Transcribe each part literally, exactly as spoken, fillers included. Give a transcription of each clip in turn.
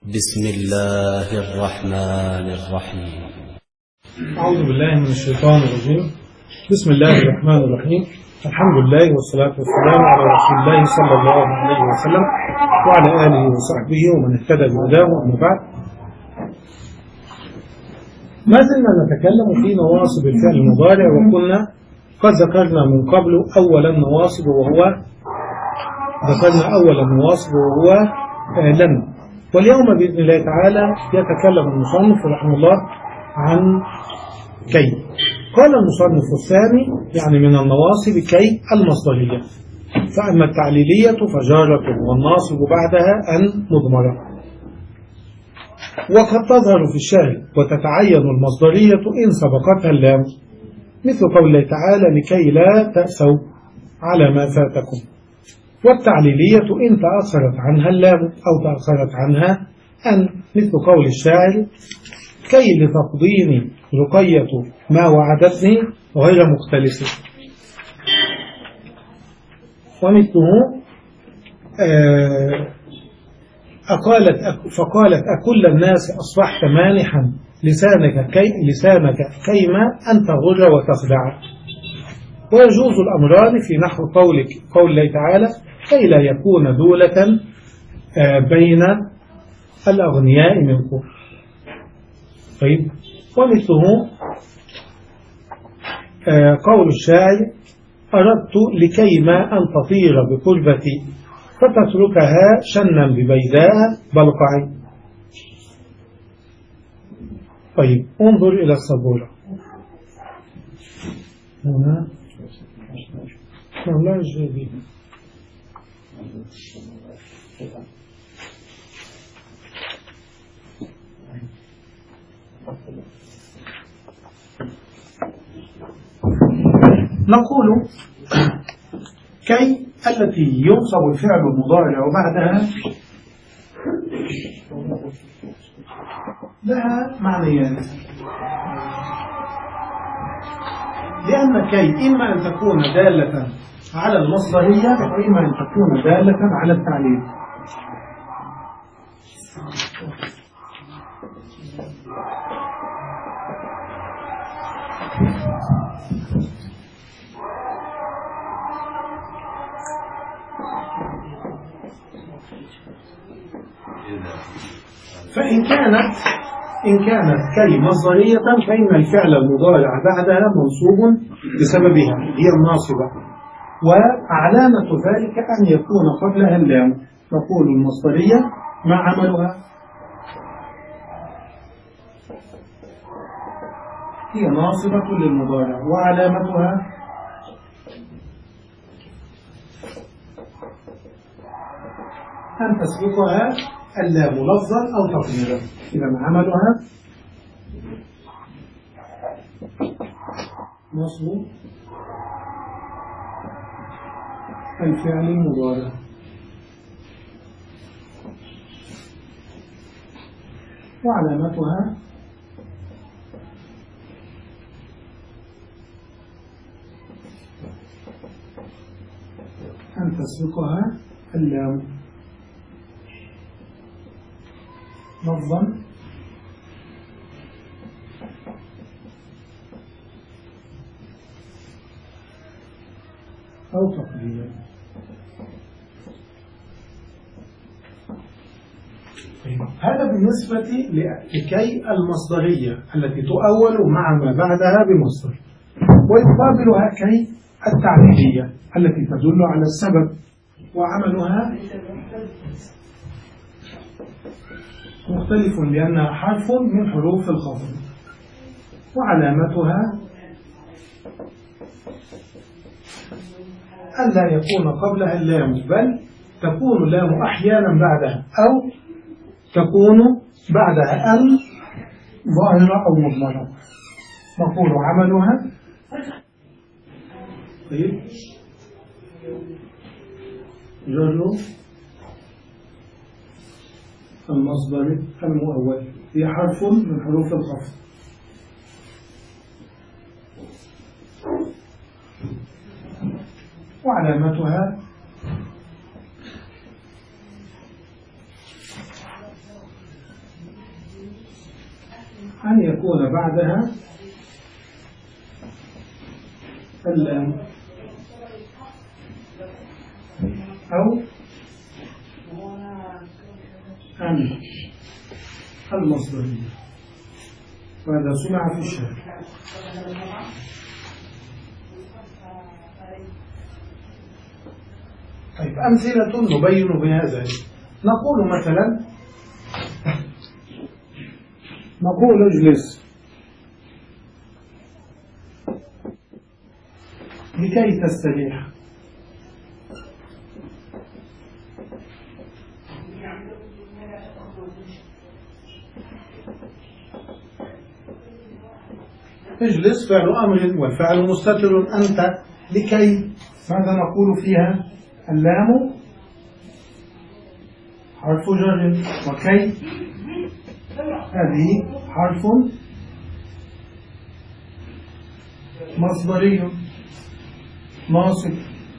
بسم الله الرحمن الرحيم. أعوذ بالله من الشيطان الرجيم. بسم الله الرحمن الرحيم. الحمد لله والصلاة والسلام على رسول الله صلى الله عليه وسلم وعلى آله وصحبه ومن اهتدى بهداه. أما بعد، ما زلنا نتكلم في نواصب الفعل المضارع، وكنا قد ذكرنا من قبل أول النواصب وهو ذكرنا أول النواصب وهو لن. واليوم بإذن الله تعالى يتكلم المصنف رحمه الله عن كي. قال المصنف الثاني يعني من النواصب كي المصدرية، فأما التعليلية فجارة والناصب بعدها أن مضمرة. وقد تظهر في الشعر وتتعين المصدرية إن سبقتها اللام، مثل قول الله تعالى لكي لا تأسوا على ما فاتكم. والتعليلية إن تأخرت عنها اللام أو تأخرت عنها أن، مثل قول الشاعر كي لتقضيني رقية ما وعدتني غير مختلف. ومثله أقالت فقالت أكل الناس أصبحت مانحا لسانك كي لسانك كيما أن تغر وتخدع. ويجوز الأمران في نحو قولك قول الله تعالى كي لا يكون دولة بين الأغنياء منكم. طيب، ومثله قول الشاعر أردت لكيما أن تطير بقربتي فتتركها شنا ببيداء بلقعي. طيب، انظر إلى السبورة هنا. والله جديد. نقول كي التي ينصب الفعل المضارع وبعدها لها معنيان، لأن كي إما أن تكون دالة على المصدرية وإما أن تكون دالة على التعليل. فإن كانت إن كانت كي مصدرية فإن الفعل المضارع بعدها منصوب بسببها، هي الناصبة، وعلامة ذلك أن يكون قبلها اللام. نقول المصدرية ما عملها؟ هي ناصبة للمضارع، وعلامتها أن تسبقها اللام لفظا أو تقديرا. إذا عملها نصب الفعل المضارع، وعلامتها أن تسبقها اللام لفظا أو تقديرا. هذا بالنسبة لكي المصدرية التي تؤول مع ما بعدها بمصدر. ويقابلها كي التعليلية التي تدل على السبب، وعملها مختلف لأنها حرف من حروف الخفض، وعلامتها ألا يكون قبلها اللام، بل تكون اللام أحيانا بعدها أو تكون بعدها أن ظاهرة أو مضمرة. نقول عملها طيب جر المصدر المؤول، هي حرف من حروف الخفض، وعلامتها أن يكون بعدها اللام أو أن المصدرية، وهذا سمع في الشارع. طيب أمثلة نبين بها ذلك. نقول مثلا نقول اجلس لكي تستريح. اجلس فعل أمر والفعل مستتر أنت. لكي ماذا نقول فيها؟ اللام حرف جر، وكي هذه حرف مصدري ناصب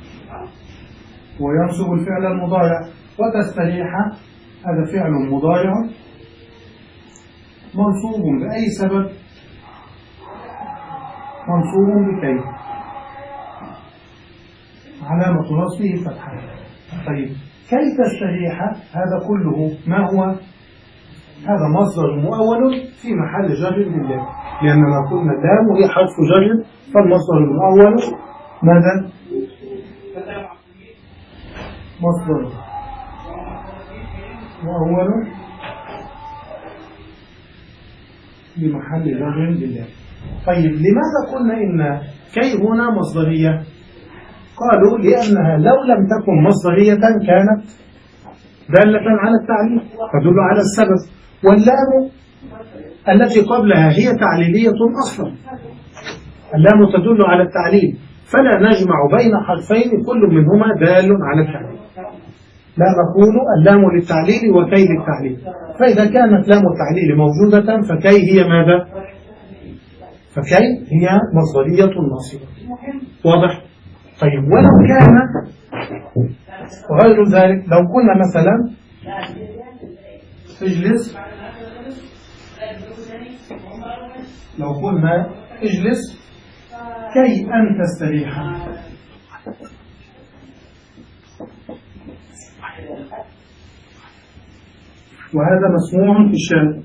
وينصب الفعل المضارع. وتستريح هذا فعل مضارع منصوب بأي سبب؟ منصوب بكي، علامة نصبه فتحة. طيب كي تستريح هذا كله ما هو؟ هذا مصدر مؤول في محل جر بالله، لأننا قلنا اللام وهي حرف جر، فالمصدر المؤول ماذا؟ مصدر مؤول في محل جر بالله. طيب لماذا قلنا إن كي هنا مصدرية؟ قالوا لأنها لو لم تكن مصدرية كانت دالة على التعليل تدل على السبب، واللام التي قبلها هي تعليلية أصلا، اللام تدل على التعليل، فلا نجمع بين حرفين كل منهما دال على التعليل، لا نقول اللام للتعليل وكي للتعليل. فإذا كانت لام التعليل موجودة فكي هي ماذا؟ فكي هي مصدرية ناصبة. واضح؟ طيب ولو كان غير ذلك، لو قلنا مثلا اجلس، لو قلنا اجلس كي أن تستريح، وهذا مسموع في الشارع.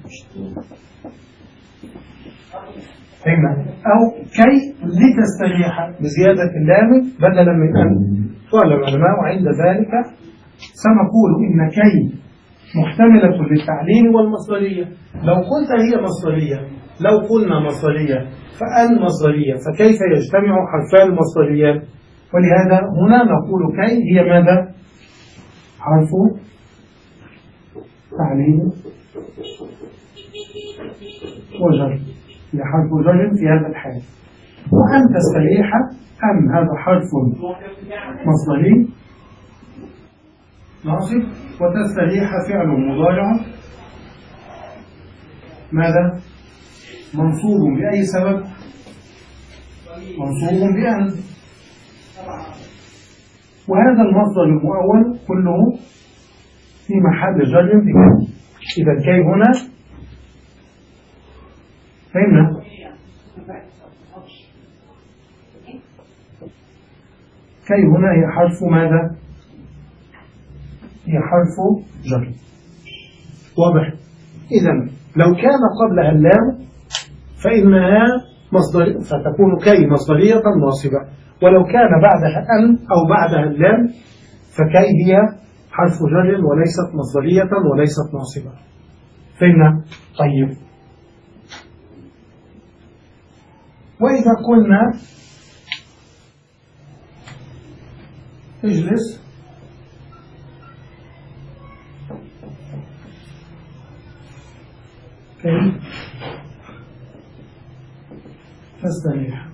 أو كي لتستريح بزيادة اللام بدلا من أن. قال العلماء عند ذلك سنقول إن كي محتملة للتعليل والمصدرية. لو قلت هي مصدرية، لو قلنا مصدرية فأن مصدرية، فكيف يجتمع حرفان المصدريات؟ ولهذا هنا نقول كي هي ماذا؟ حرف تعليل وجر، هي حرف جر في هذا الحال. وأن تستريح أن هذا حرف مصدري ناصب، وتستريح فعل مضارع ماذا؟ منصوب بأي سبب؟ منصوب بأن. وهذا المصدر المؤول كله في محل جر بكي. إذا كي هنا فهمنا؟ كي هنا هي حرف ماذا؟ هي حرف جر. واضح؟ إذا لو كان قبلها اللام فإنها مصدر، فتكون كي مصدرية ناصبة، ولو كان بعدها أن أو بعدها اللام فكي هي حرف جر وليست مصدرية وليست ناصبة. فهمنا؟ طيب وإذا قلنا اجلس كي تستريح،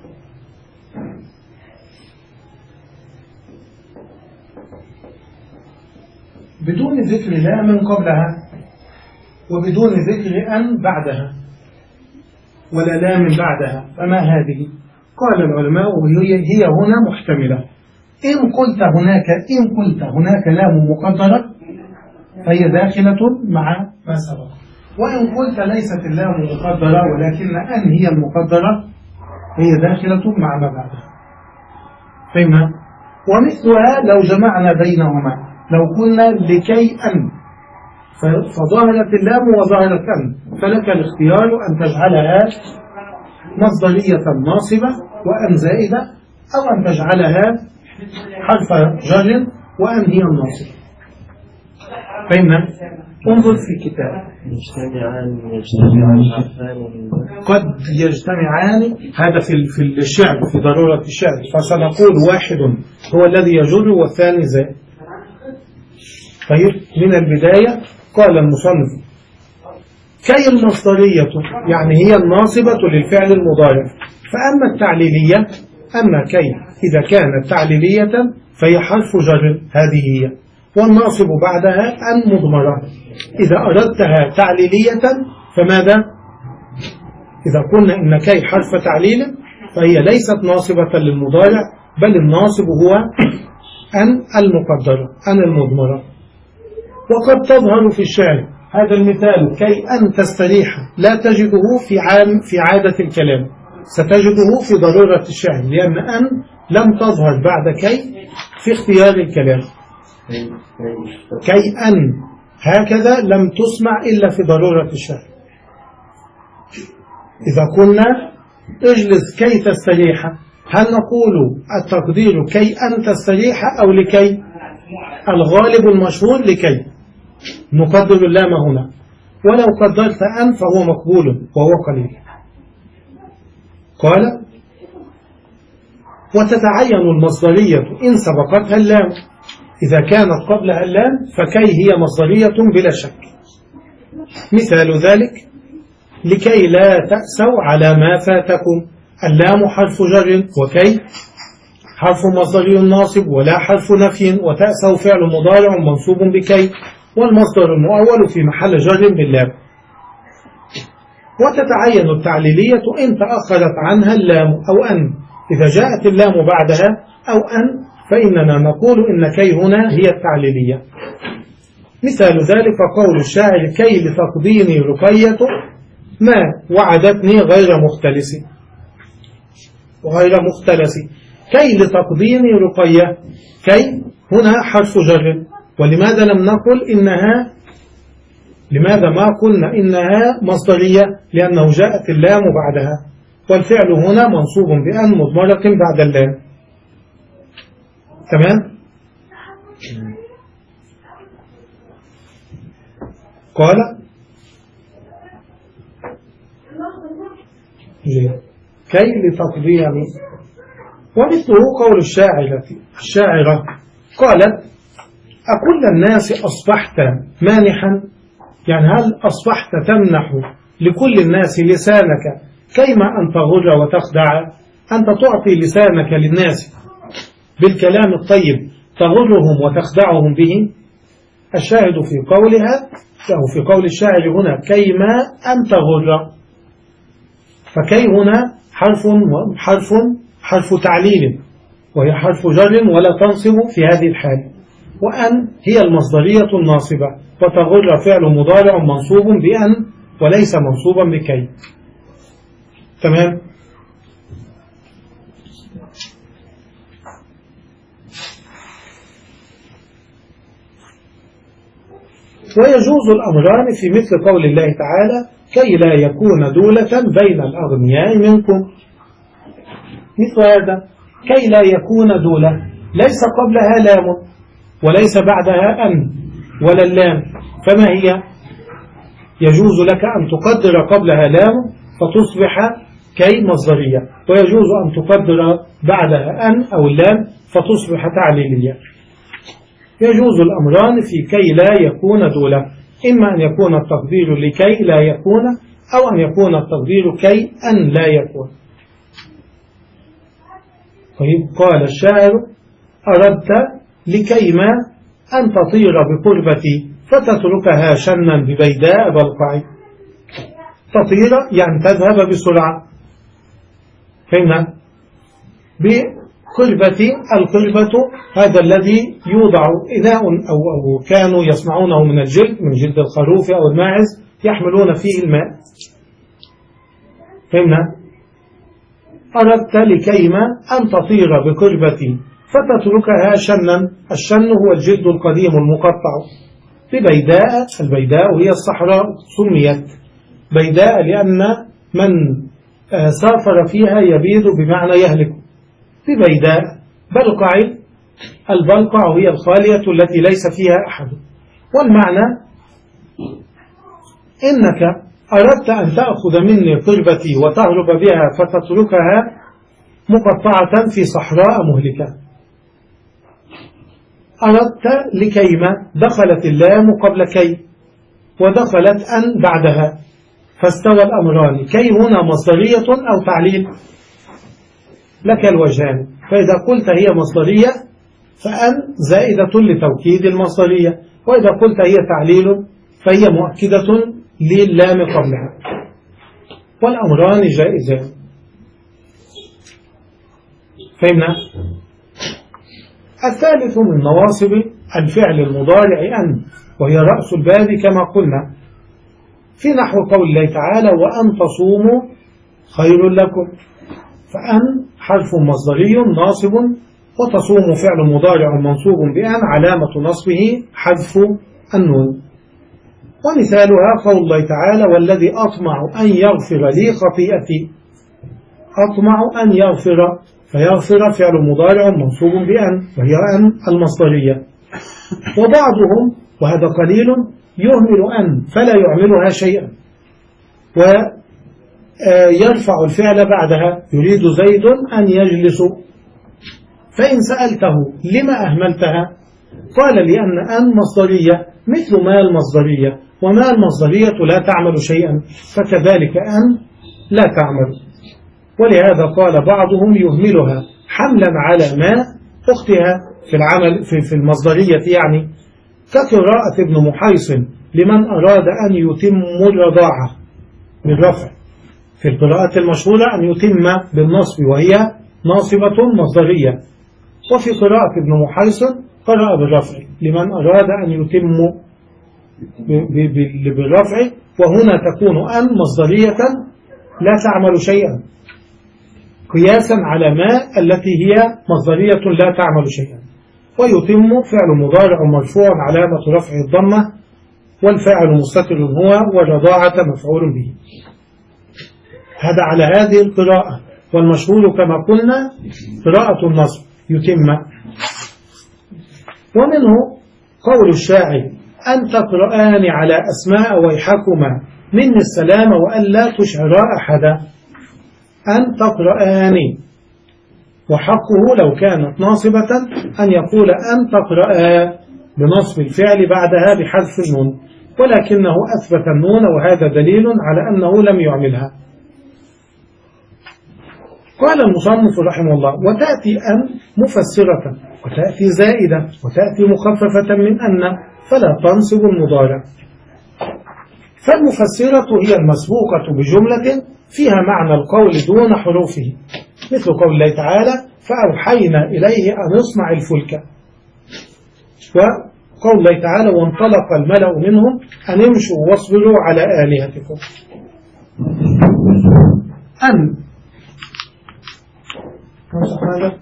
بدون ذكر لام قبلها وبدون ذكر أن بعدها ولا لام بعدها، فما هذه؟ قال العلماء هي هنا محتملة. إن قلت هناك إن قلت هناك لام مقدرة فهي داخلة مع ما سبق، وإن قلت ليست اللام مقدرة ولكن أن هي المقدرة هي داخلة مع ما بعدها. فهمنا؟ ومثلها لو جمعنا بينهما لو قلنا لكي أن فظهرت اللام وظهرت أن فلك الاختيار أن تجعلها مصدرية ناصبة وأن زائدة أو أن تجعلها حرف جر وأن هي الناصبة. فهمنا؟ انظر في الكتاب. يجتمعان يجتمعان قد يجتمعان هذا في في الشعر في ضرورة الشعر فسنقول واحد هو الذي يجر والثاني زائد. طيب من البداية قال المصنف كي المصدرية يعني هي الناصبة للفعل المضارع. فأما التعليلية أما كي إذا كانت تعليلية فهي حرف جر هذه هي والناصب بعدها أن مضمرة. إذا أردتها تعليلية فماذا؟ إذا قلنا إن كي حرف تعليل فهي ليست ناصبة للمضارع بل الناصب هو أن المقدرة أن المضمرة. وقد تظهر في الشعر هذا المثال كي أن تستريح لا تجده في عام في عادة الكلام ستجده في ضرورة الشعر لأن أن لم تظهر بعد كي في اختيار الكلام. كي أن هكذا لم تسمع إلا في ضرورة الشعر. إذا قلنا اجلس كي تستريح هل نقول التقدير كي أن تستريح أو لكي؟ الغالب المشهور لكي نقدر اللام هنا ولو قدرت أن فهو مقبول وهو قليل. قال وتتعين المصدرية إن سبقتها اللام. إذا كانت قبلها اللام فكي هي مصدرية بلا شك. مثال ذلك لكي لا تأسوا على ما فاتكم اللام حرف جر وكي حرف مصدري ناصب ولا حرف نفي وتأسوا فعل مضارع منصوب بكي والمصدر المؤول في محل جر باللام. وتتعين التعليلية إن تأخرت عنها اللام أو أن. إذا جاءت اللام بعدها أو أن فإننا نقول إن كي هنا هي التعليلية. مثال ذلك قول الشاعر كي لتقضيني رقية ما وعدتني غير مختلس وغير مختلس. كي لتقضيني رقية كي هنا حرف جر. ولماذا لم نقل إنها لماذا ما قلنا إنها مصدرية؟ لأنه جاءت اللام بعدها والفعل هنا منصوب بأن مضمرة بعد اللام. تمام؟ قال كي لتقضيني. ومثله قول الشاعرة الشاعرة قالت أكل الناس أصبحت مانحا يعني هل أصبحت تمنح لكل الناس لسانك كيما أن تغر وتخدع. أنت تعطي لسانك للناس بالكلام الطيب تغرهم وتخدعهم به. الشاهد في قولها أو في قول الشاعر هنا كيما أن تغر فكي هنا حرف حرف حرف تعليل وهي حرف جر ولا تنصب في هذه الحال. وأن هي المصدرية الناصبة وتغر فعل مضارع منصوب بأن وليس منصوبا بكي. تمام؟ ويجوز الأمران في مثل قول الله تعالى كي لا يكون دولة بين الأغنياء منكم. مثل هذا كي لا يكون دولة ليس قبلها لام وليس بعدها أن ولا اللام فما هي؟ يجوز لك أن تقدر قبلها لام فتصبح كي مصدرية ويجوز أن تقدر بعدها أن أو اللام فتصبح تعليلية. يجوز الأمران في كي لا يكون دولة إما أن يكون التقدير لكي لا يكون أو أن يكون التقدير كي أن لا يكون. طيب قال الشاعر أردت لكيما أن تطير بقربتي فتتركها شنا ببيداء بلقعي. تطير يعني تذهب بسرعة. فهمنا؟ قربتي. القربة هذا الذي يوضع إناء أو, أو كانوا يصنعونه من الجلد، من جلد الخروف أو الماعز، يحملون فيه الماء. فهمنا؟ أردت لكيما أن تطير بقربتي فتتركها شنا. الشن هو الجلد القديم المقطع. ببيداء، البيداء هي الصحراء، سميت بيداء لأن من سافر فيها يبيد بمعنى يهلك. ببيداء بلقع، البلقع هي الخالية التي ليس فيها أحد. والمعنى إنك أردت أن تأخذ مني قربتي وتهرب بها فتتركها مقطعة في صحراء مهلكة. أردت لكيما، دخلت اللام قبل كي ودخلت أن بعدها، فاستوى الأمران. كي هنا مصدرية أو تعليل، لك الوجهان. فإذا قلت هي مصدرية فأن زائدة لتوكيد المصدرية، وإذا قلت هي تعليل فهي مؤكدة للام قبلها، والأمران جائزان. فهمنا؟ الثالث من نواصب الفعل المضارع أن، وهي رأس الباب كما قلنا في نحو قول الله تعالى وأن تصوموا خير لكم. فأن حرف مصدري ناصب، وتصوم فعل مضارع منصوب بأن، علامة نصبه حذف النون. ومثالها قول الله تعالى والذي أطمع أن يغفر لي خطيئتي. أطمع أن يغفر، فيغفر فعل مضارع منصوب بأن، وهي أن المصدرية. وبعضهم وهذا قليل يهمل أن فلا يعملها شيئا، ويرفع الفعل بعدها. يريد زيد أن يجلس، فإن سألته لما أهملتها قال لأن أن مصدرية مثل ما المصدرية، وما المصدرية لا تعمل شيئا، فكذلك أن لا تعمل. ولهذا قال بعضهم يهملها حملا على ما أختها في العمل في, في المصدرية، يعني كقراءة ابن محيص لمن أراد أن يتم الرضاعة بالرفع. في القراءة المشهورة أن يتم بالنصب وهي ناصبة مصدرية، وفي قراءة ابن محيص قرأ بالرفع لمن أراد أن يتم بالرفع، وهنا تكون أن مصدرية لا تعمل شيئا قياسا على ما التي هي مصدرية لا تعمل شيئا. ويتم فعل مضارع مرفوع علامة رفع الضمة، والفاعل مستتر هو، والرضاعة مفعول به. هذا على هذه القراءة، والمشهور كما قلنا قراءة النصب يتم. ومنه قول الشاعر أن تقرآن على أسماء ويحكما من السلام وألا تشعرا أحدا. أن تقرآن، وحقه لو كانت ناصبة أن يقول أن تقرآ بنصب الفعل بعدها بحذف النون، ولكنه أثبت النون، وهذا دليل على أنه لم يعملها. قال المصنف رحمه الله وتأتي أن مفسرة، وتأتي زائدة، وتأتي مخففة من أن، فلا تنصب المضارع. فالمفسرة هي المسبوقة بجملة فيها معنى القول دون حروفه، مثل قول الله تعالى فأوحينا إليه أن يصنع الفلك، وقول الله تعالى وانطلق الملأ منهم أن يمشوا واصبروا على آلهتكم. أن هذا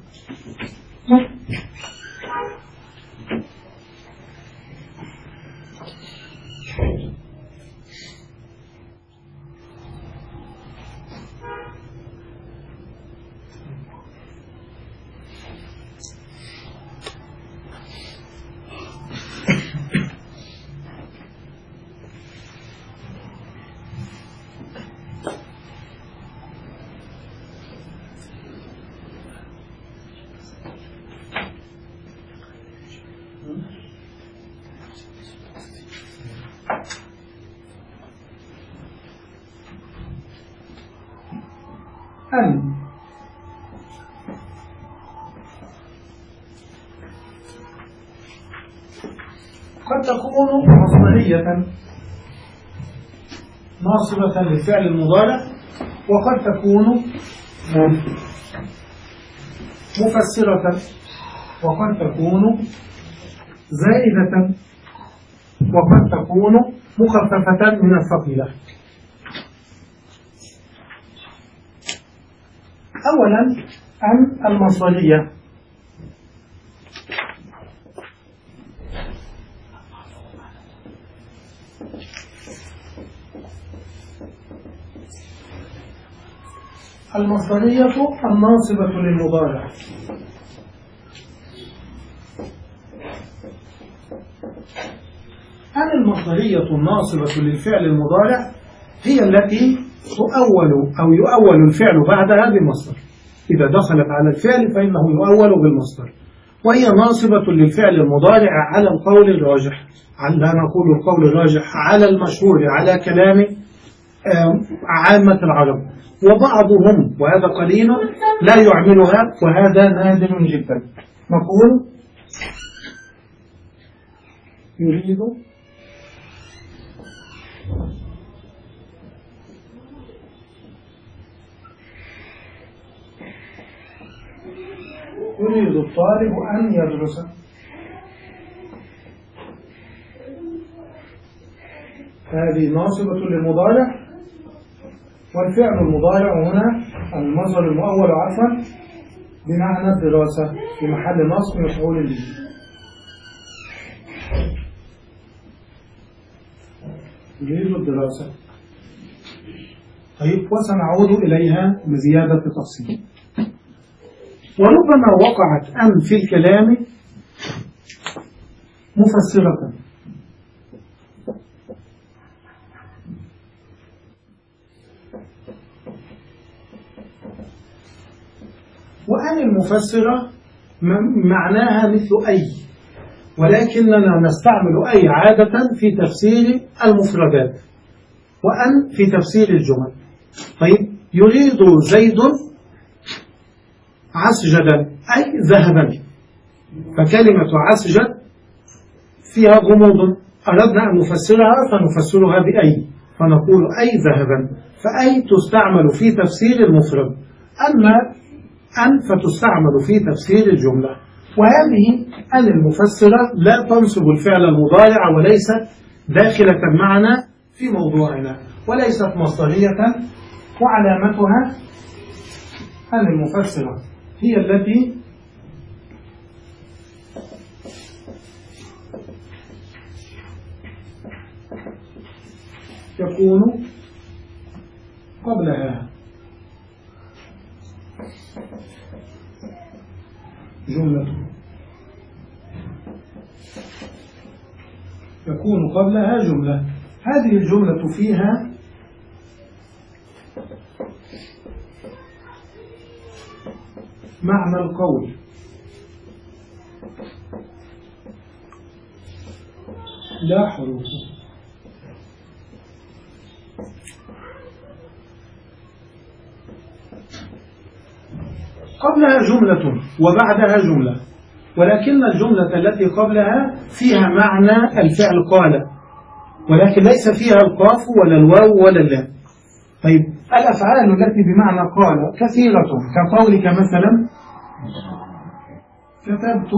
أن قد تكون مصدرية ناصبة للفعل المضارع، وقد تكون مفسرة وقد تكون زائدة وقد تكون مخففة من الثقيلة. أولا أن المصدرية. المصدرية الناصبة للمضارع. أن المصدرية الناصبة للفعل المضارع هي التي تؤول أو يؤول الفعل بعدها بمصدر. إذا دخلت على الفعل فإنه يؤول بالمصدر، وهي ناصبة للفعل المضارع على القول الراجح، لا نقول القول الراجح، على المشهور، على كلام عامة العرب، وبعضهم وهذا قليل لا يعملها، وهذا نادر جدا. نقول يريد يريد الطالب أن يدرس. هذه ناصبة للمضارع، والفعل المضارع هنا المصدر المؤول عفوا بمعنى الدراسة في محل نصب مفعول به. يريد الدراسة. طيب، وسنعود إليها بزيادة تفصيل. وربما وقعت أن في الكلام مفسرة، وأن المفسرة معناها مثل أي، ولكننا نستعمل أي عادة في تفسير المفردات وأن في تفسير الجمل. طيب، يريد زيد عسجدا أي ذهبا، فكلمة عسجد فيها غموض، أردنا أن نفسرها فنفسرها بأي، فنقول أي ذهبا، فأي تستعمل في تفسير المفرد، أما أن فتستعمل في تفسير الجملة. وهذه أن المفسرة لا تنصب الفعل المضارع وليست داخلة معنا في موضوعنا، وليست مصدرية، وعلامتها أن المفسرة هي التي يكون قبلها جملة يكون قبلها جملة. هذه الجملة فيها معنى القول، لا حروف. قبلها جملة وبعدها جملة، ولكن الجملة التي قبلها فيها معنى الفعل قال، ولكن ليس فيها القاف ولا الواو ولا اللام. طيب، الأفعال التي بمعنى قال كثيرة، كقولك مثلا كتبت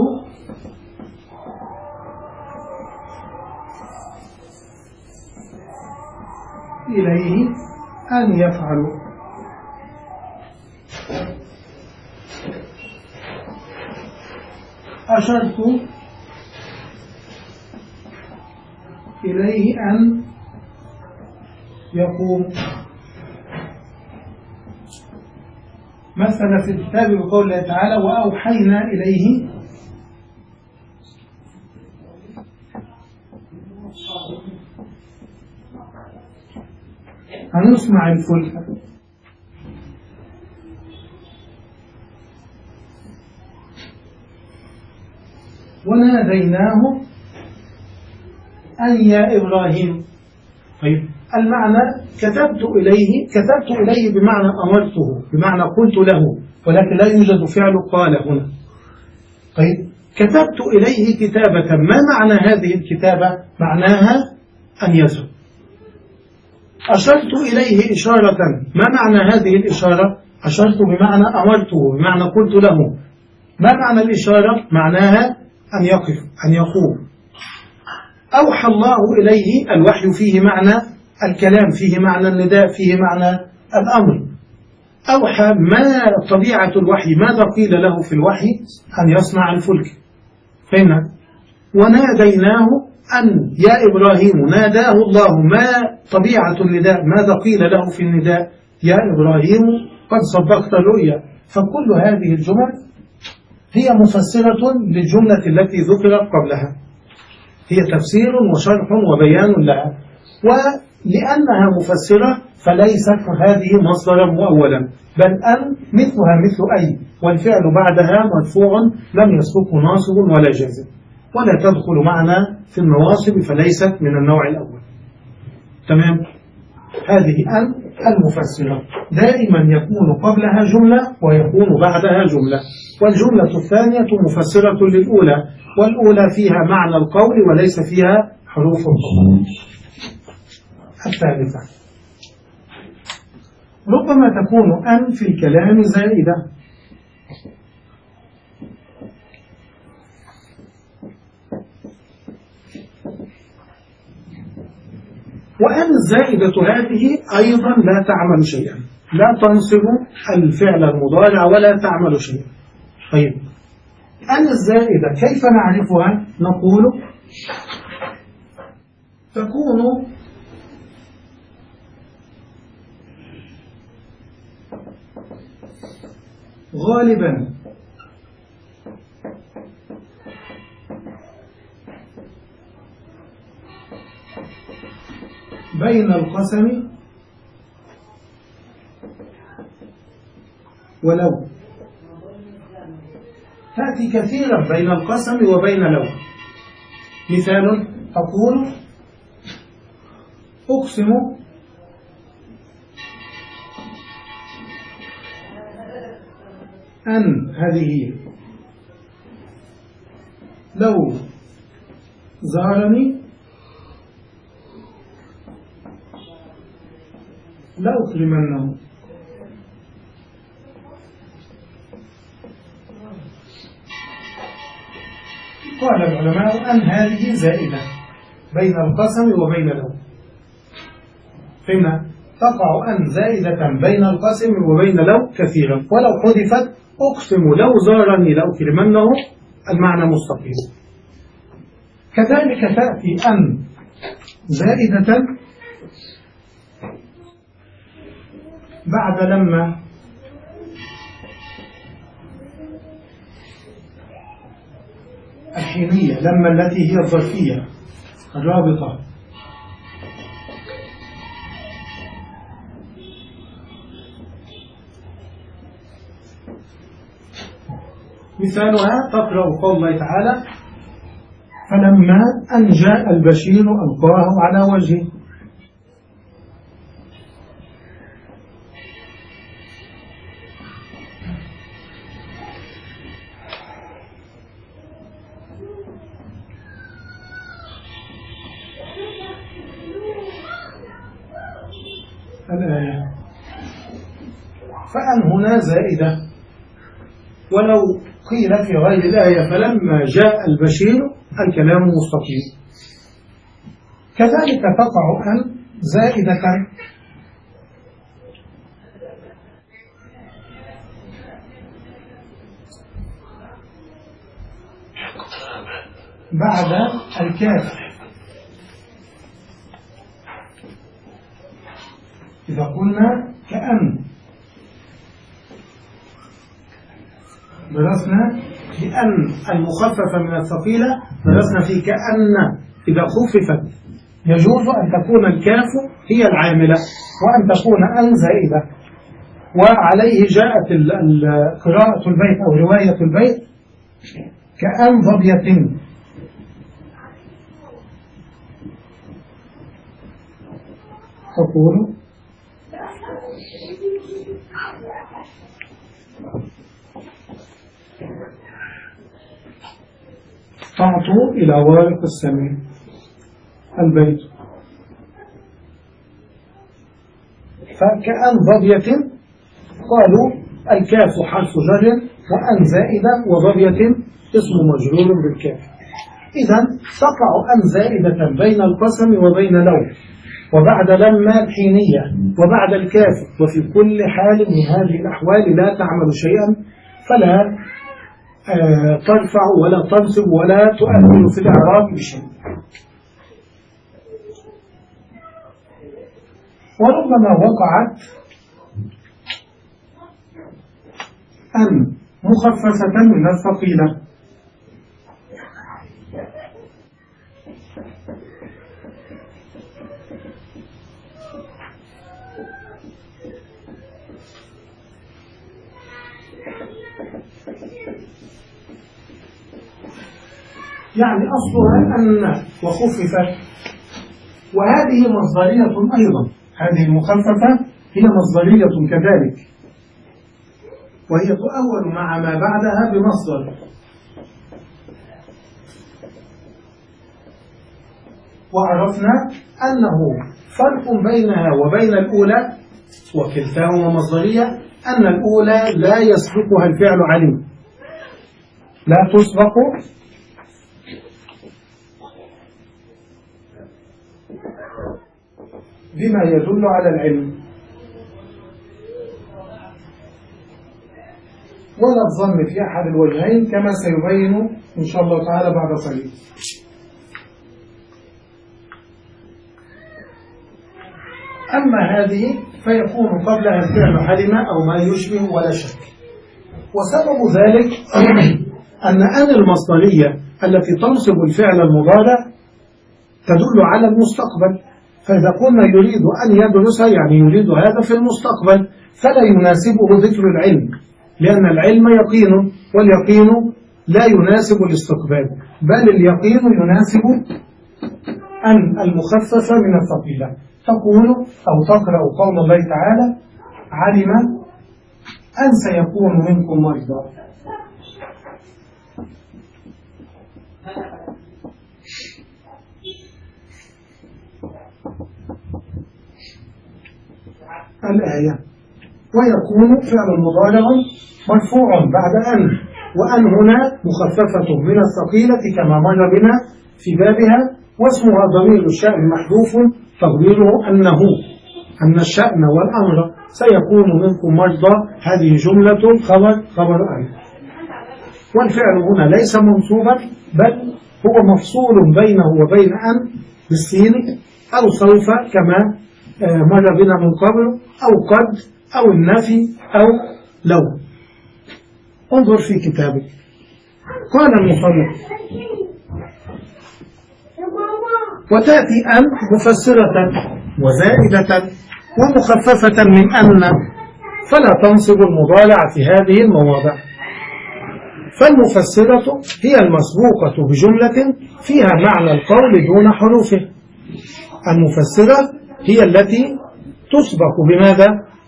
إليه أن يفعل، أشرت إليه أن يقوم. مثلا في الكتاب بقول الله تعالى وأوحينا إليه أن يصنع الفلك، وناديناه أن يا إبراهيم. طيب، المعنى كتبت إليه، كتبت إليه بمعنى أمرته، بمعنى قلت له، ولكن لا يوجد فعل قال هنا. طيب، كتبت إليه كتابة، ما معنى هذه الكتابة؟ معناها أن يذهب. أشرت إليه إشارة، ما معنى هذه الإشارة؟ أشرت بمعنى أمرته، بمعنى قلت له. ما معنى الإشارة؟ معناها أن يقف، أن يقوم. أوحى الله إليه، الوحي فيه معنى الكلام، فيه معنى النداء، فيه معنى الأمر. أوحى، ما طبيعة الوحي؟ ماذا قيل له في الوحي؟ أن يصنع الفلك. فهمنا؟ وناديناه أن يا إبراهيم، ناداه الله. ما طبيعة النداء؟ ماذا قيل له في النداء؟ يا إبراهيم قد صدقت الرؤيا. فكل هذه الجمل هي مفسرة للجملة التي ذكرت قبلها، هي تفسير وشرح وبيان لها. ولأنها مفسرة فليست هذه مصدرا مؤولا، بل أن مثلها مثل أي، والفعل بعدها مرفوع لم يسبقه ناصب ولا جازم، ولا تدخل معنا في النواصب، فليست من النوع الأول. تمام؟ هذه أن المفسرة دائما يكون قبلها جملة ويكون بعدها جملة، والجملة الثانية مفسرة للأولى، والأولى فيها معنى القول وليس فيها حروف القول. الثالثة، ربما تكون أن في الكلام زائدة، وأن الزائدة هذه أيضا لا تعمل شيئا، لا تنصب الفعل المضارع ولا تعمل شيئا. طيب، أن الزائدة كيف نعرفها؟ نقول تكون غالبا بين القسم ولو، تأتي كثيرا بين القسم وبين لو. مثال، أقول أقسم أن هذه لو زارني لأكرمنه. قال العلماء أن هذه زائدة بين القسم وبين لو. فهمنا؟ تقع أن زائدة بين القسم وبين لو كثيرا، ولو حذفت أقسم لو زارني لأكرمنه المعنى مستقيم. كذلك تأتي أن زائدة بعد لما، الحينية، لما التي هي الظرفية الرابطة. مثالها تقرأ قول الله تعالى فلما أن جاء البشير ألقاه على وجهه. الآية. فأن هنا زائدة، ولو قيل في غير الآية فلما جاء البشير الكلام مستقيم. كذلك تقع أن زائدة بعد الكاف، إذا قلنا كأن درسنا بأن المخففة من الثقيلة، درسنا في كأن إذا خففت يجوز أن تكون الكاف هي العاملة وأن تكون أن زائدة. وعليه جاءت قراءة البيت أو رواية البيت كأن ظبية. تقول تعطوا إلى وارق السماء البيت. فكأن ظبية قالوا الكاف حرف جر وأن زائدة وظبية اسم مجرور بالكاف. إذا تقع أن زائدة بين القسم وبين لو، وبعد لما الحينية، وبعد الكاف، وفي كل حال من هذه الأحوال لا تعمل شيئا، فلا آه ترفع ولا تنصب ولا تؤثر في الإعراب بشيء. وربما وقعت أن مخففة من الثقيلة، يعني أصلها أن وخففت، وهذه مصدرية أيضا، هذه المخففة هي مصدرية كذلك، وهي تؤول مع ما بعدها بمصدر. وعرفنا أنه فرق بينها وبين الأولى وكلتاهما مصدرية، أن الأولى لا يسبقها الفعل علم، لا تسبق بما يدل على العلم ولا الظن في أحد الوجهين، كما سيبين إن شاء الله تعالى بعد قليل. أما هذه فيكون قبلها الفعل علم أو ما يشبه ولا شك. وسبب ذلك أن أن المصدرية التي تنصب الفعل المضارع تدل على المستقبل، فإذا قلنا يريد أن يدرس يعني يريد هذا في المستقبل، فلا يناسبه ذكر العلم، لأن العلم يقين، واليقين لا يناسب الاستقبال، بل اليقين يناسب أن المخففة من الثقيلة. تقول أو تقرأ قول الله تعالى: علم أن سيكون منكم مرضى. الآية. ويكون فعل مضارع مرفوع بعد أن، وأن هنا مخففة من الثقيلة كما مر بنا في بابها، واسمها ضمير الشأن محذوف تقديره أنه، أن الشأن والأمر سيكون منكم مرضى، هذه جملة خبر خبر آية. والفعل هنا ليس منصوبا، بل هو مفصول بينه وبين أن بالسين أو سوف كما مر بنا من قبل، أو قد، أو النفي، أو لو. انظر في كتابك. قال المصنف: وتأتي أن مفسرة وزائدة ومخففة من أن، فلا تنصب المضارع في هذه المواضع. فالمفسرة هي المسبوقة بجملة فيها معنى القول دون حروفه. المفسرة هي التي تسبق بماذا؟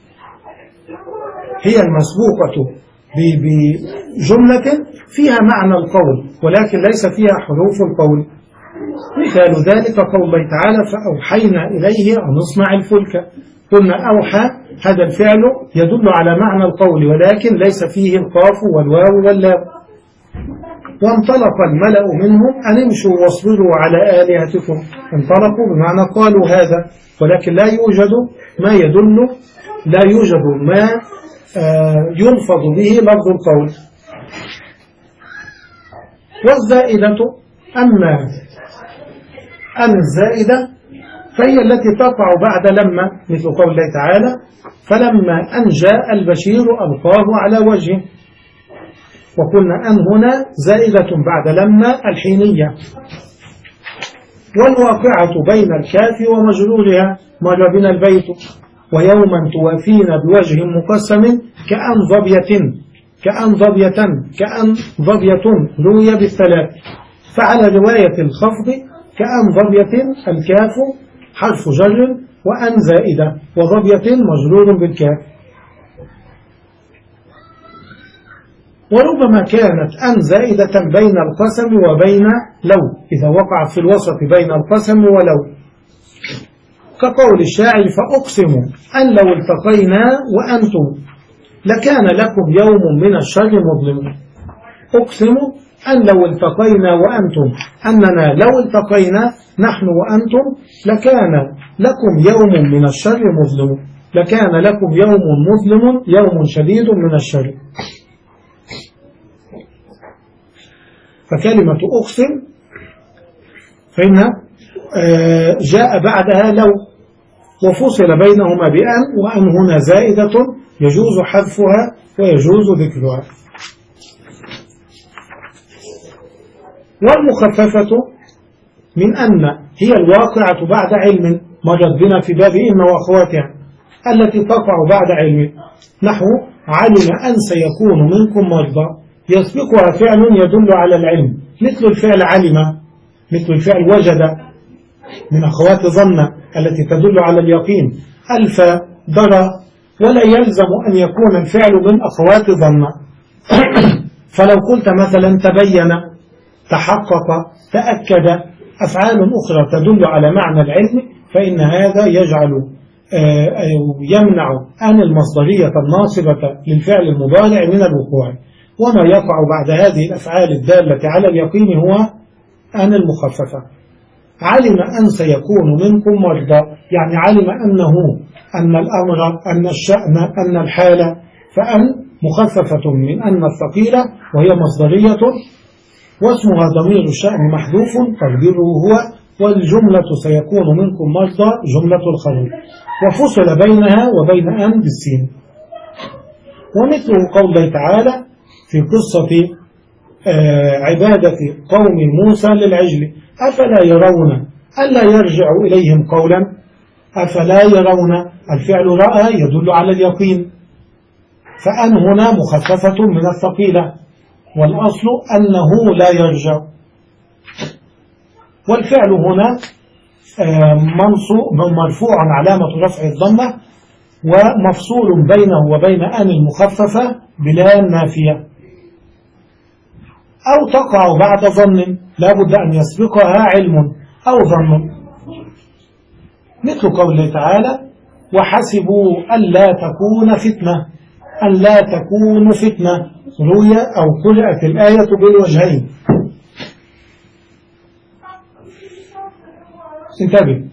هي المسبوقة بجملة فيها معنى القول ولكن ليس فيها حروف القول. مثال ذلك قول الله تعالى: فأوحينا إليه أن اصنع الفلك. قلنا أوحى، هذا الفعل يدل على معنى القول ولكن ليس فيه القاف والواو واللام. وانطلق الملأ منهم أن امشوا واصبروا على آلهتكم. انطلقوا بمعنى قالوا هذا، ولكن لا يوجد ما يدل، لا يوجد ما آه يلفظ به لفظ القول. والزائدة، أما أن الزائدة فهي التي تقع بعد لما، مثل قول الله تعالى: فلما أن جاء البشير ألقاه على وجهه. وقلنا أن هنا زائدة بعد لما الحينية. والواقعة بين الكاف ومجرورها مر بنا البيت: ويوما توافين بوجه مقسم كأن ظبية، كأن ظبية، كأن ظبية روي بالثلاث. فعلى رواية الخفض كأن ظبية الكاف حرف جر، وأن زائدة، وظبية مجرور بالكاف. وربما كانت أن زائدة بين القسم وبين لو، إذا وقعت في الوسط بين القسم ولو، كقول الشاعر: فأقسم أن لو التقينا وأنتم. لكان لكم يوم من الشر مظلم. أقسم أن لو التقينا وأنتم أننا لو التقينا نحن وأنتم لكان لكم يوم من الشر مظلم، لكان لكم يوم مظلم، يوم شديد من الشر. فكلمة أقسم فإن جاء بعدها لو، وفصل بينهما بأن، وأن هنا زائدة يجوز حذفها ويجوز ذكرها. والمخففة من أن هي الواقعة بعد علم، مرت بنا في باب إن وأخواتها التي تقع بعد علم، نحو علم أن سيكون منكم مرضى، يسبقها فعل يدل على العلم، مثل الفعل علم، مثل الفعل وجد من أخوات ظن التي تدل على اليقين، ألف درى، ولا يلزم أن يكون الفعل من أخوات ظن. فلو قلت مثلا تبين، تحقق، تأكد، أفعال أخرى تدل على معنى العلم، فإن هذا يجعل يمنع أن المصدرية الناصبة للفعل المضارع من الوقوع. وما يقع بعد هذه الأفعال الدالة على اليقين هو أن المخففة. علم أن سيكون منكم مرضى، يعني علم أنه أن الأمر، أن الشأن، أن الحالة، فأن مخففة من أن الثقيلة، وهي مصدرية واسمها ضمير الشأن محذوف تقديره هو، والجملة سيكون منكم مرضى جملة الخبر، وفصل بينها وبين أن بالسين. ومثله قوله تعالى في قصة عبادة قوم موسى للعجل، أفلا يرون ألا يرجع إليهم قولا، أفلا يرون، الفعل رأى يدل على اليقين، فأن هنا مخففة من الثقيلة، والأصل أنه لا يرجع. والفعل هنا مرفوع علامة رفع الضمة، ومفصول بينه وبين أن المخففة بلا نافية. أو تقع بعد ظن لا بد أن يسبقها علم أو ظن، مثل قوله تعالى وحسبوا ألا تكون فتنة، ألا تكون فتنة، روي أو قرأت الآية بالوجهين. انتبه،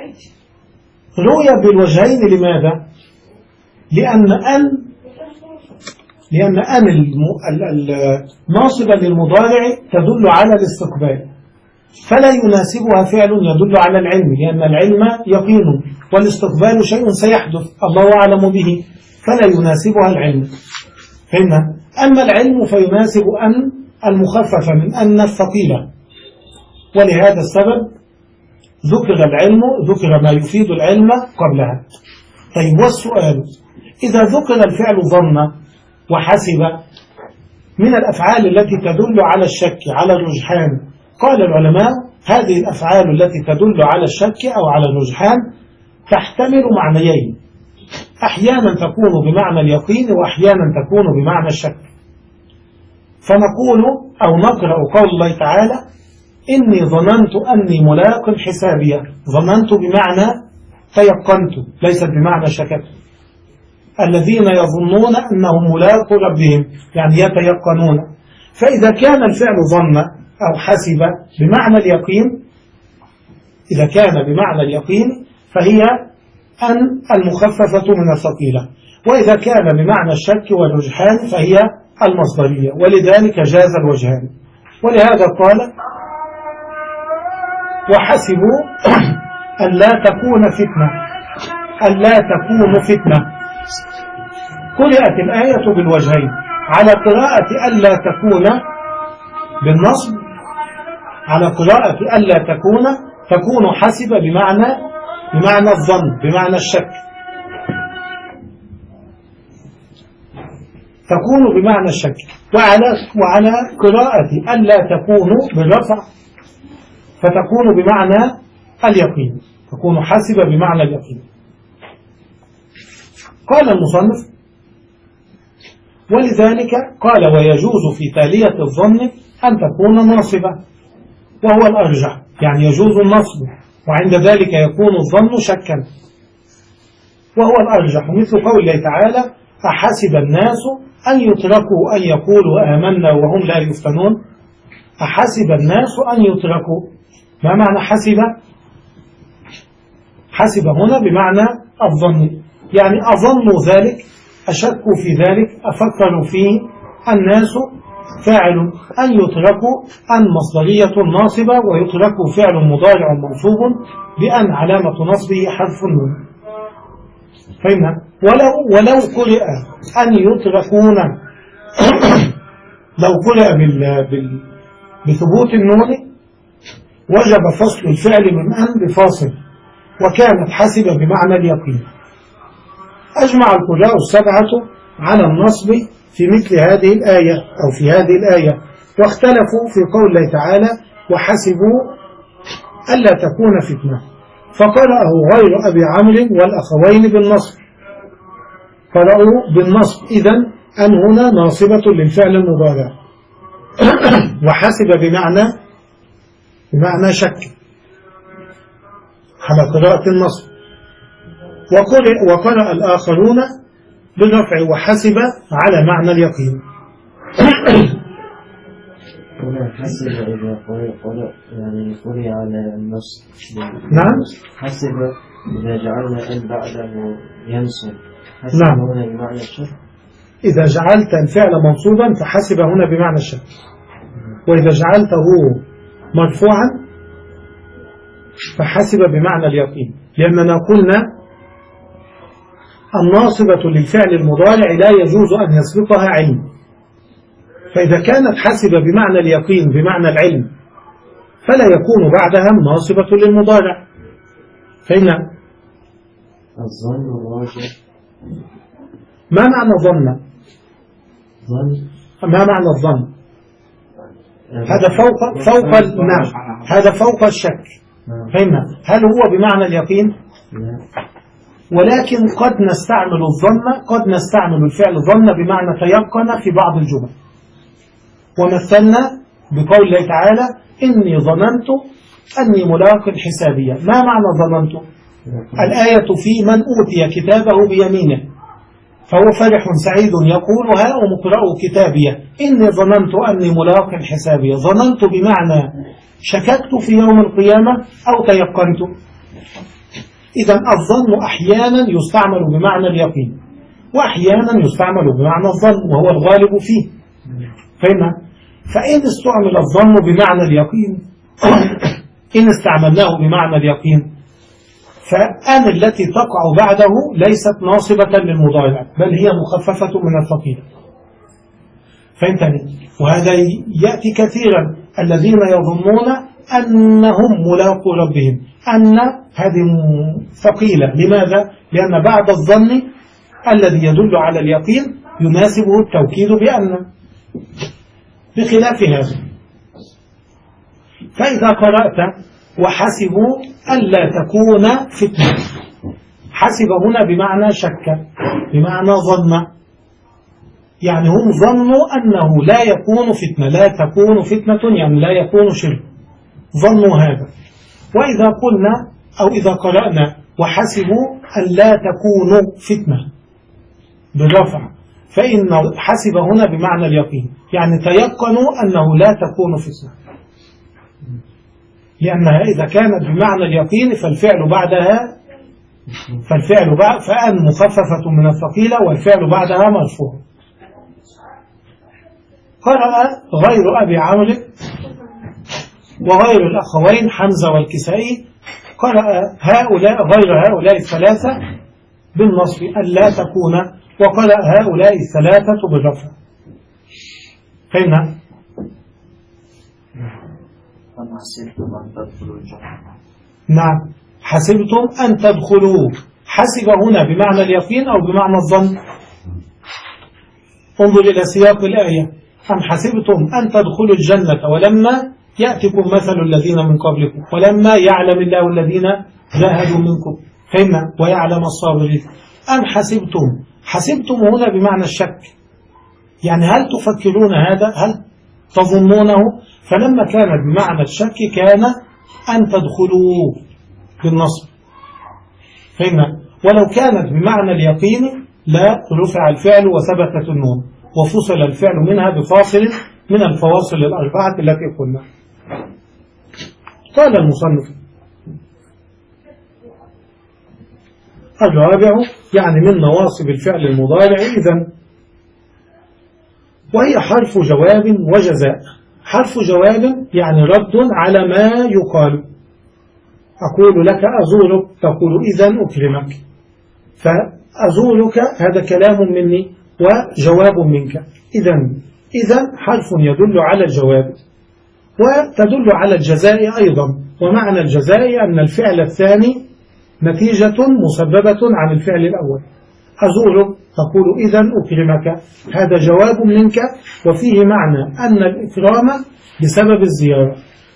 روي بالوجهين لماذا؟ لأن أن لأن أن الناصبة للمضارع تدل على الاستقبال، فلا يناسبها فعل يدل على العلم، لأن العلم يقين والاستقبال شيء سيحدث الله أعلم به، فلا يناسبها العلم. فإن أما العلم فيناسب أن المخففة من أن الثقيلة، ولهذا السبب ذكر العلم، ذكر ما يفيد العلم قبلها. طيب، والسؤال إذا ذكر الفعل ظن وحسب من الأفعال التي تدل على الشك، على الرجحان، قال العلماء هذه الأفعال التي تدل على الشك أو على الرجحان تحتمل معنيين، أحيانا تكون بمعنى اليقين وأحيانا تكون بمعنى الشك. فنقول أو نقرأ قول الله تعالى إني ظننت أني ملاق حسابية، ظننت بمعنى تيقنت، ليست بمعنى شككت. الذين يظنون أنهم ملاقوا ربهم يعني يتيقنون. فإذا كان الفعل ظن أو حسب بمعنى اليقين، إذا كان بمعنى اليقين فهي أن المخففة من الثقيلة، وإذا كان بمعنى الشك والرجحان فهي المصدرية، ولذلك جاز الوجهان. ولهذا قال وحسبوا أن لا تكون فتنة، أن لا تكون فتنة. قرأت الآية بالوجهين، على قراءة أن لا تكون بالنصب، على قراءة أن لا تكون تكون حسب بمعنى بمعنى الظن، بمعنى الشك، تكون بمعنى الشك. وعلى وعلى قراءة أن لا تكون بالرفع فتكون بمعنى اليقين، تكون حسب بمعنى اليقين. قال المصنف ولذلك قال ويجوز في تالية الظن أن تكون ناصبة وهو الأرجح، يعني يجوز النصب وعند ذلك يكون الظن شكا وهو الأرجح، مثل قول الله تعالى أحسب الناس أن يتركوا أن يقولوا آمنا وهم لا يفتنون. أحسب الناس أن يتركوا، ما معنى حسب؟ حسب هنا بمعنى الظن، يعني أظنوا ذلك، أشكوا في ذلك، أفكروا فيه. الناس فاعل أن يتركوا أن مصدرية ناصبة، ويتركوا فعل مضارع منصوب بأن علامة نصبه حذف النون. فهمنا؟ ولو ولو قرئ أن يتركون لو قرئ بال بال بثبوت النون وجب فصل الفعل من أن بفاصل، وكانت حسب بمعنى اليقين. أجمع القراء السبعة على النصب في مثل هذه الآية أو في هذه الآية، واختلفوا في قول الله تعالى وحسبوا ألا تكون فتنة، فقرأه غير أبي عمرو والأخوين بالنصب، قرأوا بالنصب. إذن أن هنا ناصبة للفعل المضارع. وحسب بمعنى بمعنى شك على قراءة النصب. وقرأ, وقرأ الآخرون بالرفع وحسب على معنى اليقين. حسب إذا قرأ يعني قرئ على النصب. نعم. حسب إذا جعلنا أن بعده ينصب. نعم. هنا بمعنى الشك. إذا جعلت الفعل منصوبا فحسب هنا بمعنى الشك، وإذا جعلته مرفوعا فحسب بمعنى اليقين، لأننا قلنا الناصبة للفعل المضارع لا يجوز أن يسبقها علم، فإذا كانت حسب بمعنى اليقين بمعنى العلم فلا يكون بعدها ناصبة للمضارع. فإن الظن الراجح. ما معنى ظن؟ ظن ما معنى الظن؟ هذا فوق فوق نعم هذا فوق الشك. فهمنا؟ هل هو بمعنى اليقين؟ ولكن قد نستعمل الظن، قد نستعمل الفعل ظن بمعنى تيقن في بعض الجمل. ومثلنا بقول الله تعالى إني ظننت أني ملاق حسابية. ما معنى ظننت؟ الآية في من أوتي كتابه بيمينه فهو فرح سعيد يقول هاؤم اقرأوا كتابية إني ظننت أني ملاق حسابية. ظننت بمعنى شككت في يوم القيامة أو تيقنت. إذن الظن أحيانا يستعمل بمعنى اليقين، وأحيانا يستعمل بمعنى الظن، وهو الغالب فيه. فهمنا؟ فإن استعمل الظن بمعنى اليقين إن استعملناه بمعنى اليقين فأن التي تقع بعده ليست ناصبة للمضارع، بل هي مخففة من الثقيل. فهمتني؟ وهذا يأتي كثيرا، الذين يظنون أنهم ملاقوا ربهم، أن هذه ثقيلة. لماذا؟ لأن بعد الظن الذي يدل على اليقين يناسبه التوكيد بأن، بخلاف هذا. فإذا قرأت وحسبوا ألا تكون فتنة، حسب هنا بمعنى شك، بمعنى ظن، يعني هم ظنوا أنه لا يكون فتنة، لا تكون فتنة يعني لا يكون شرك، ظنوا هذا. وإذا قلنا أو إذا قرأنا وحسبوا أن لا تكون فتنة بالرفع فإن حسب هنا بمعنى اليقين، يعني تيقنوا أنه لا تكون فتنة، لأنها إذا كانت بمعنى اليقين فالفعل بعدها فالفعل بعد فأن مخففة من الثقيلة والفعل بعدها مرفوع. قرأ غير أبي عمرو وغير الأخوين حمزة والكسائي، قرأ هؤلاء غير هؤلاء الثلاثة بالنصب ألا تكون، وقرأ هؤلاء الثلاثة بالرفع. فهمنا؟ نعم. حسبتم أن تدخلوا، حسب هنا بمعنى اليقين أو بمعنى الظن؟ انظر إلى سياق الآية، أم حسبتم أن تدخلوا الجنة ولما يأتكم مثل الذين من قبلكم ولما يعلم الله الذين جاهدوا منكم فهمنا ويعلم الصابرين. أم حسبتم، حسبتم هنا بمعنى الشك، يعني هل تفكرون هذا، هل تظنونه؟ فلما كان بمعنى الشك كان أن تدخلوا بالنصب. فهمنا؟ ولو كانت بمعنى اليقين لا رفع الفعل وثبتت النون وفصل الفعل منها بفاصل من الفواصل الأربعة التي قلنا. قال المصنف الرابع يعني من نواصب الفعل المضارع إذن، وهي حرف جواب وجزاء. حرف جواب يعني رد على ما يقال. أقول لك أزورك تقول إذن أكرمك، فأزورك هذا كلام مني وجواب منك. إذن إذن حرف يدل على الجواب وتدل على الجزاء أيضا، ومعنى الجزاء أن الفعل الثاني نتيجة مسببة عن الفعل الأول. أزورك تقول إذن أكرمك، هذا جواب منك وفيه معنى أن الإكرام بسبب الزيارة.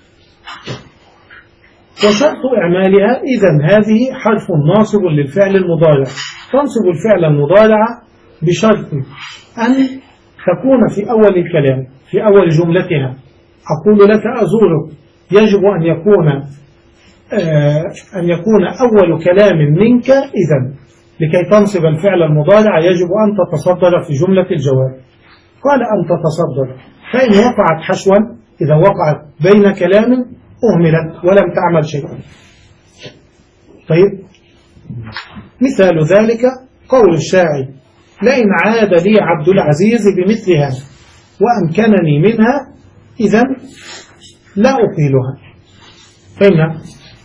وشرط إعمالها إذن هذه حرف ناصب للفعل المضارع، تنصب الفعل المضارع بشرط أن تكون في أول الكلام في أول جملتها. أقول لك أزورك يجب أن يكون آه أن يكون أول كلام منك إذن. لكي تنصب الفعل المضارع يجب أن تتصدر في جملة الجواب. قال أن تتصدر، فإن وقعت حشوا إذا وقعت بين كلام أهملت ولم تعمل شيئا. طيب مثال ذلك قول الشاعر لئن عاد لي عبد العزيز بمثلها وأمكنني منها إذن لا أقيلها. فهمنا؟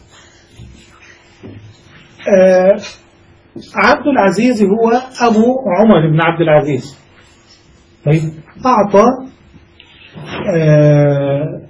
آه عبد العزيز هو أبو عمر بن عبد العزيز. طيب أعطى آه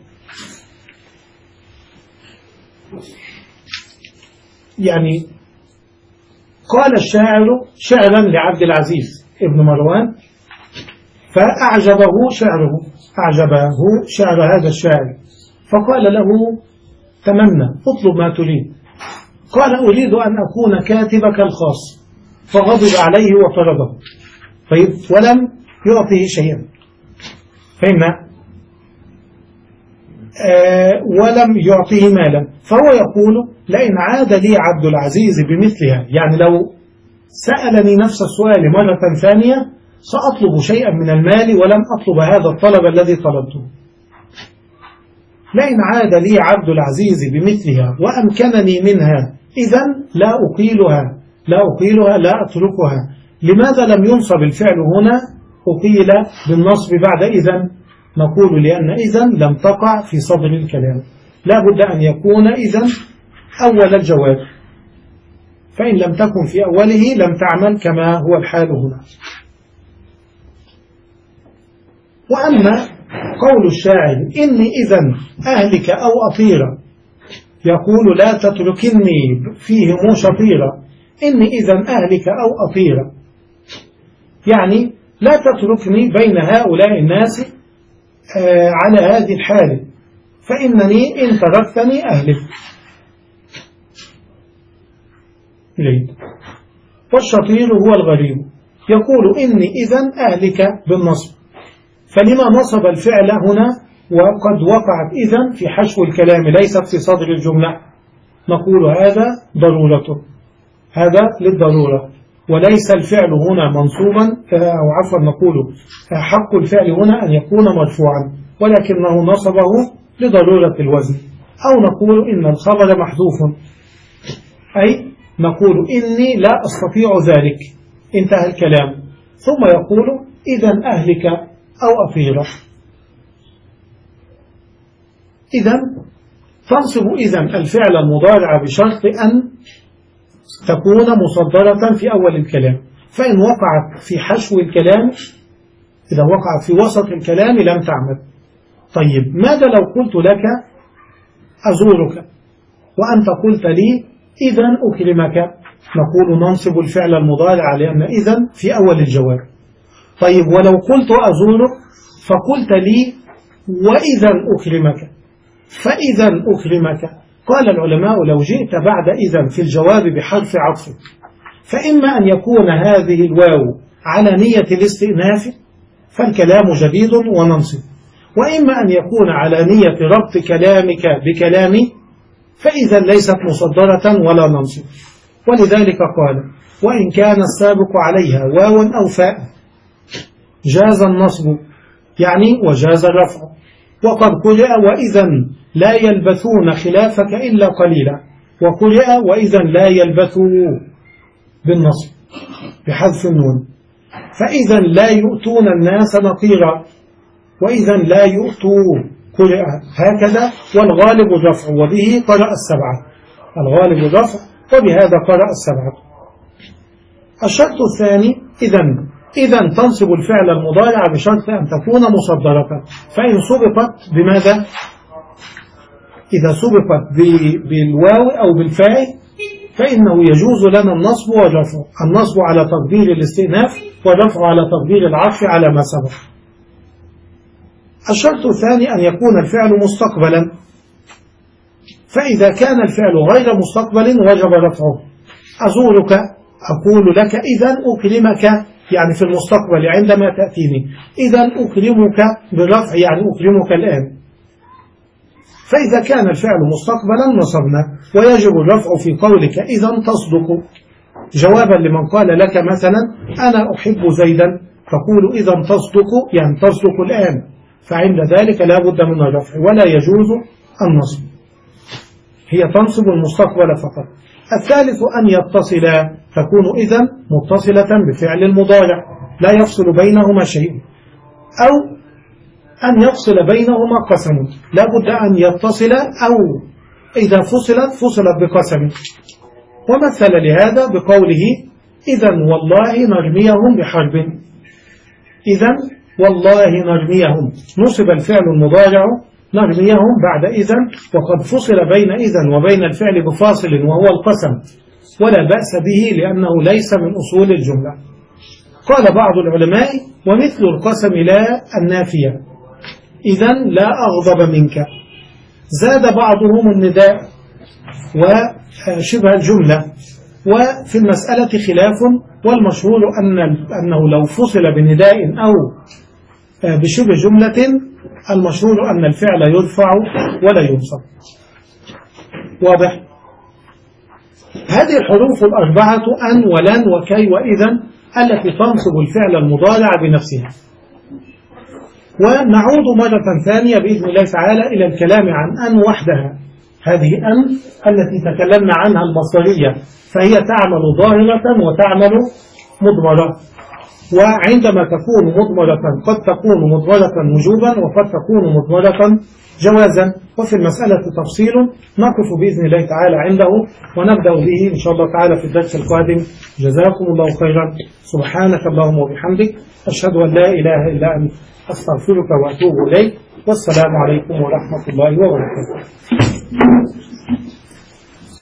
يعني قال الشاعر شعرا لعبد العزيز ابن مروان فأعجبه شعره أعجبه شعر هذا الشاعر، فقال له تمنى اطلب ما تريد. قال أريد أن أكون كاتبك الخاص، فغضب عليه وطرده. طيب ولم يعطيه شيئا. فهمنا؟ آه ولم يعطيه مالا، فهو يقول لئن عاد لي عبد العزيز بمثلها، يعني لو سألني نفس السؤال مرة ثانية سأطلب شيئا من المال ولم أطلب هذا الطلب الذي طلبته. لئن عاد لي عبد العزيز بمثلها وأمكنني منها إذن لا أقيلها لا أقيلها لا أتركها. لماذا لم ينصب الفعل هنا أقيل بالنصب بعد إذن؟ نقول لأن إذن لم تقع في صدر الكلام، لا بد أن يكون إذن أول الجواب، فإن لم تكن في أوله لم تعمل كما هو الحال هنا. وأما قول الشاعر إني إذن أهلك أو أطيرا، يقول لا تتركني فيهم شطيرا، إني إذن أهلك أو أطيرا، يعني لا تتركني بين هؤلاء الناس آه على هذه الحال، فإنني إن تركتني أهلك. والشطير هو الغريب، يقول إني إذن أهلك بالنصب، فلما نصب الفعل هنا وقد وقعت إذن في حشو الكلام ليست في صدر الجملة؟ نقول هذا ضرورته، هذا للضرورة، وليس الفعل هنا منصوبا، أو عفوا نقول حق الفعل هنا أن يكون مرفوعا، ولكنه نصبه لضرورة الوزن. أو نقول إن الخبر محذوف، أي نقول إني لا أستطيع ذلك، انتهى الكلام، ثم يقول إذن أهلك أو أطيرة. إذن تنصب إذن الفعل المضارع بشرط أن تكون مصدرة في أول الكلام، فإن وقعت في حشو الكلام إذا وقعت في وسط الكلام لم تعمل. طيب ماذا لو قلت لك أزورك وأنت قلت لي إذن أكرمك؟ نقول ننصب الفعل المضارع لأن إذن في أول الجواب. طيب ولو قلت أزورك فقلت لي وإذن أكرمك، فإذن أكرمك، قال العلماء لو جئت بعد إذن في الجواب بحرف عطف، فإما أن يكون هذه الواو على نية الاستئناف فالكلام جديد وننصب، وإما أن يكون على نية ربط كلامك بكلامي فإذا ليست مصدرة ولا ننصب. ولذلك قال وإن كان السابق عليها واو أو فاء جاز النصب يعني وجاز الرفع. وقد قرئ وإذا لا يلبثون خلافك إلا قليلا، وقرئ وإذا لا يلبثوا بالنصب بحذف النون. فإذا لا يؤتون الناس نقيرا، وإذا لا يؤتوا قرئ هكذا، والغالب الرفع، وبه قرأ السبعة. الغالب الرفع وبهذا قرأ السبعة. الشرط الثاني إذا إذا تنصب الفعل المضارع بشرط أن تكون مصدرة. فإن سبقت بماذا؟ إذا سبقت بالواو أو بالفاء فإنه يجوز لنا النصب والرفع، النصب على تقدير الاستئناف والرفع على تقدير العطف على ما سبق. الشرط الثاني أن يكون الفعل مستقبلا، فإذا كان الفعل غير مستقبل وجب رفعه. أزورك أقول لك إذا أكرمك، يعني في المستقبل عندما تأتيني، إذا أكرمك بالرفع يعني أكرمك الآن. فإذا كان الفعل مستقبلا نصبنا، ويجب الرفع في قولك إذا تصدق، جوابا لمن قال لك مثلا أنا أحب زيدا، تقول إذا تصدق يعني تصدق الآن، فعند ذلك لا بد من الرفع ولا يجوز النصب، هي تنصب المستقبل فقط. الثالث أن يتصل، تكون إذن متصلة بفعل المضارع لا يفصل بينهما شيء، أو أن يفصل بينهما قسم، لا بد أن يتصل، أو إذا فصلت فصلت بقسم. ومثل لهذا بقوله إذن والله نرميهم بحرب، إذن والله نرميهم، نصب الفعل المضارع نرميهم بعد إذن، وقد فصل بين إذن وبين الفعل بفاصل وهو القسم، ولا بأس به لأنه ليس من أصول الجملة. قال بعض العلماء ومثل القسم لا النافية، إذن لا أغضب منك. زاد بعضهم النداء وشبه الجملة، وفي المسألة خلاف، والمشهور أن أنه لو فصل بنداء أو بشبه جملة المشهور أن الفعل يرفع ولا ينصب. واضح؟ هذه الحروف الأربعة أن ولن وكي وإذن التي تنصب الفعل المضارع بنفسها. ونعود مرة ثانية بإذن الله تعالى إلى الكلام عن أن وحدها. هذه أن التي تكلمنا عنها المصدرية، فهي تعمل ظاهرة وتعمل مضمرة، وعندما تكون مضمرة قد تكون مضمرة وجوبا وقد تكون مضمرة جوازا. وفي المسألة تفصيل نقف بإذن الله تعالى عنده، ونبدأ به إن شاء الله تعالى في الدرس القادم. جزاكم الله خيرا. سبحانك اللهم وبحمدك، أشهد أن لا إله إلا أنت، أستغفرك وأتوب إليك، والسلام عليكم ورحمة الله وبركاته.